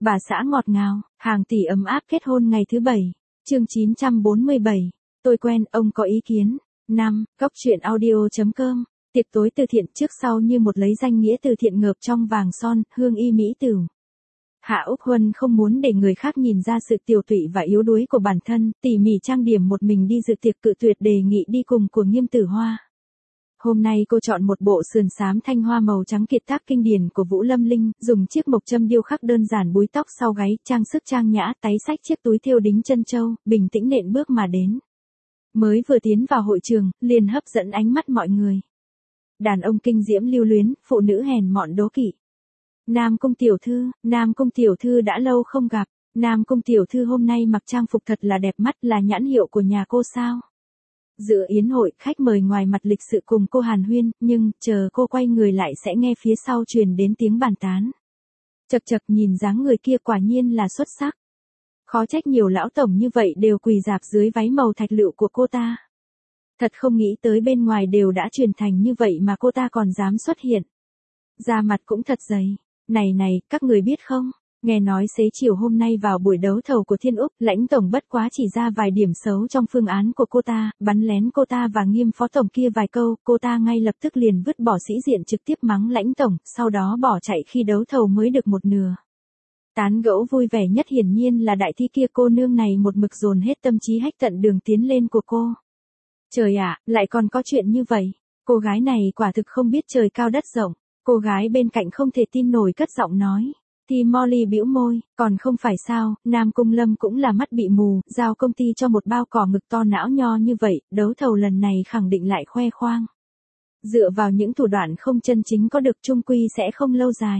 Bà xã ngọt ngào, hàng tỷ ấm áp kết hôn ngày thứ 7. Chương 947. Tôi quen, ông có ý kiến. 5. Góc truyện audio.com. Tiệc tối từ thiện trước sau như một lấy danh nghĩa từ thiện ngợp trong vàng son, hương y mỹ tửu. Hạ Úc Huân không muốn để người khác nhìn ra sự tiều tụy và yếu đuối của bản thân, tỉ mỉ trang điểm một mình đi dự tiệc, cự tuyệt đề nghị đi cùng của Nghiêm Tử Hoa. Hôm nay cô chọn một bộ sườn xám thanh hoa màu trắng kiệt tác kinh điển của Vũ Lâm Linh, dùng chiếc mộc châm điêu khắc đơn giản búi tóc sau gáy, trang sức trang nhã, táy xách chiếc túi thêu đính chân châu, bình tĩnh nện bước mà đến. Mới vừa tiến vào hội trường, liền hấp dẫn ánh mắt mọi người. Đàn ông kinh diễm lưu luyến, phụ nữ hèn mọn đố kỵ. Nam Cung tiểu thư đã lâu không gặp, Nam Cung tiểu thư hôm nay mặc trang phục thật là đẹp mắt, là nhãn hiệu của nhà cô sao? Giữa yến hội, khách mời ngoài mặt lịch sự cùng cô hàn huyên, nhưng, chờ cô quay người lại sẽ nghe phía sau truyền đến tiếng bàn tán. Chậc chậc, nhìn dáng người kia quả nhiên là xuất sắc. Khó trách nhiều lão tổng như vậy đều quỳ rạp dưới váy màu thạch lựu của cô ta. Thật không nghĩ tới bên ngoài đều đã truyền thành như vậy mà cô ta còn dám xuất hiện. Da mặt cũng thật dày. Này, các người biết không? Nghe nói xế chiều hôm nay vào buổi đấu thầu của Thiên Úc, Lãnh tổng bất quá chỉ ra vài điểm xấu trong phương án của cô ta, bắn lén cô ta và Nghiêm phó tổng kia vài câu, cô ta ngay lập tức liền vứt bỏ sĩ diện trực tiếp mắng Lãnh tổng, sau đó bỏ chạy khi đấu thầu mới được một nửa. Tán gẫu vui vẻ nhất hiển nhiên là đại thi kia, cô nương này một mực dồn hết tâm trí hách tận đường tiến lên của cô. Trời ạ, lại còn có chuyện như vậy. Cô gái này quả thực không biết trời cao đất rộng. Cô gái bên cạnh không thể tin nổi cất giọng nói. Thì Molly bĩu môi, còn không phải sao, Nam Cung Lâm cũng là mắt bị mù, giao công ty cho một bao cỏ ngực to não nho như vậy, đấu thầu lần này khẳng định lại khoe khoang. Dựa vào những thủ đoạn không chân chính có được chung quy sẽ không lâu dài.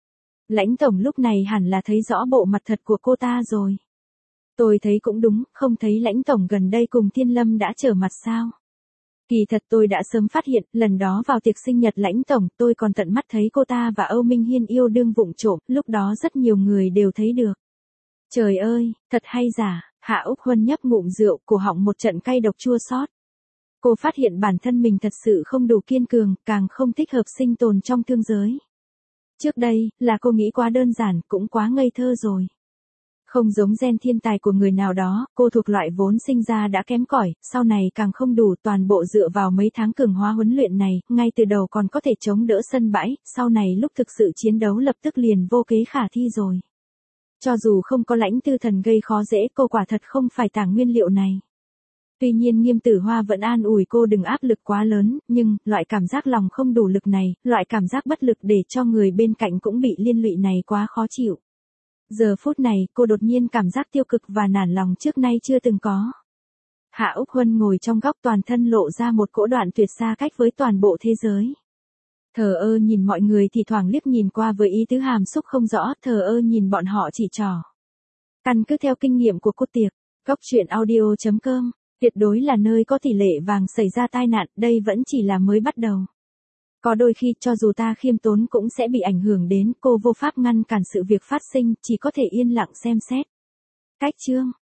Lãnh tổng lúc này hẳn là thấy rõ bộ mặt thật của cô ta rồi. Tôi thấy cũng đúng, không thấy Lãnh tổng gần đây cùng Thiên Lâm đã trở mặt sao? Kỳ thật tôi đã sớm phát hiện, lần đó vào tiệc sinh nhật Lãnh tổng, tôi còn tận mắt thấy cô ta và Âu Minh Hiên yêu đương vụng trộm, lúc đó rất nhiều người đều thấy được. Trời ơi, thật hay giả, Hạ Úc Huân nhấp ngụm rượu, cổ họng một trận cay độc chua xót. Cô phát hiện bản thân mình thật sự không đủ kiên cường, càng không thích hợp sinh tồn trong thương giới. Trước đây, là cô nghĩ quá đơn giản, cũng quá ngây thơ rồi. Không giống gen thiên tài của người nào đó, cô thuộc loại vốn sinh ra đã kém cỏi, sau này càng không đủ, toàn bộ dựa vào mấy tháng cường hóa huấn luyện này, ngay từ đầu còn có thể chống đỡ sân bãi, sau này lúc thực sự chiến đấu lập tức liền vô kế khả thi rồi. Cho dù không có Lãnh tư thần gây khó dễ, cô quả thật không phải tảng nguyên liệu này. Tuy nhiên Nghiêm Tử Hoa vẫn an ủi cô đừng áp lực quá lớn, nhưng, loại cảm giác lòng không đủ lực này, loại cảm giác bất lực để cho người bên cạnh cũng bị liên lụy này quá khó chịu. Giờ phút này, cô đột nhiên cảm giác tiêu cực và nản lòng trước nay chưa từng có. Hạ Úc Huân ngồi trong góc, toàn thân lộ ra một cỗ đoạn tuyệt xa cách với toàn bộ thế giới. Thờ ơ nhìn mọi người, thì thoảng liếc nhìn qua với ý tứ hàm xúc không rõ, thờ ơ nhìn bọn họ chỉ trỏ. Căn cứ theo kinh nghiệm của cô tiệc, góc truyện audio.com, tuyệt đối là nơi có tỷ lệ vàng xảy ra tai nạn, đây vẫn chỉ là mới bắt đầu. Có đôi khi, cho dù ta khiêm tốn cũng sẽ bị ảnh hưởng đến, cô vô pháp ngăn cản sự việc phát sinh, chỉ có thể yên lặng xem xét. Cách chương.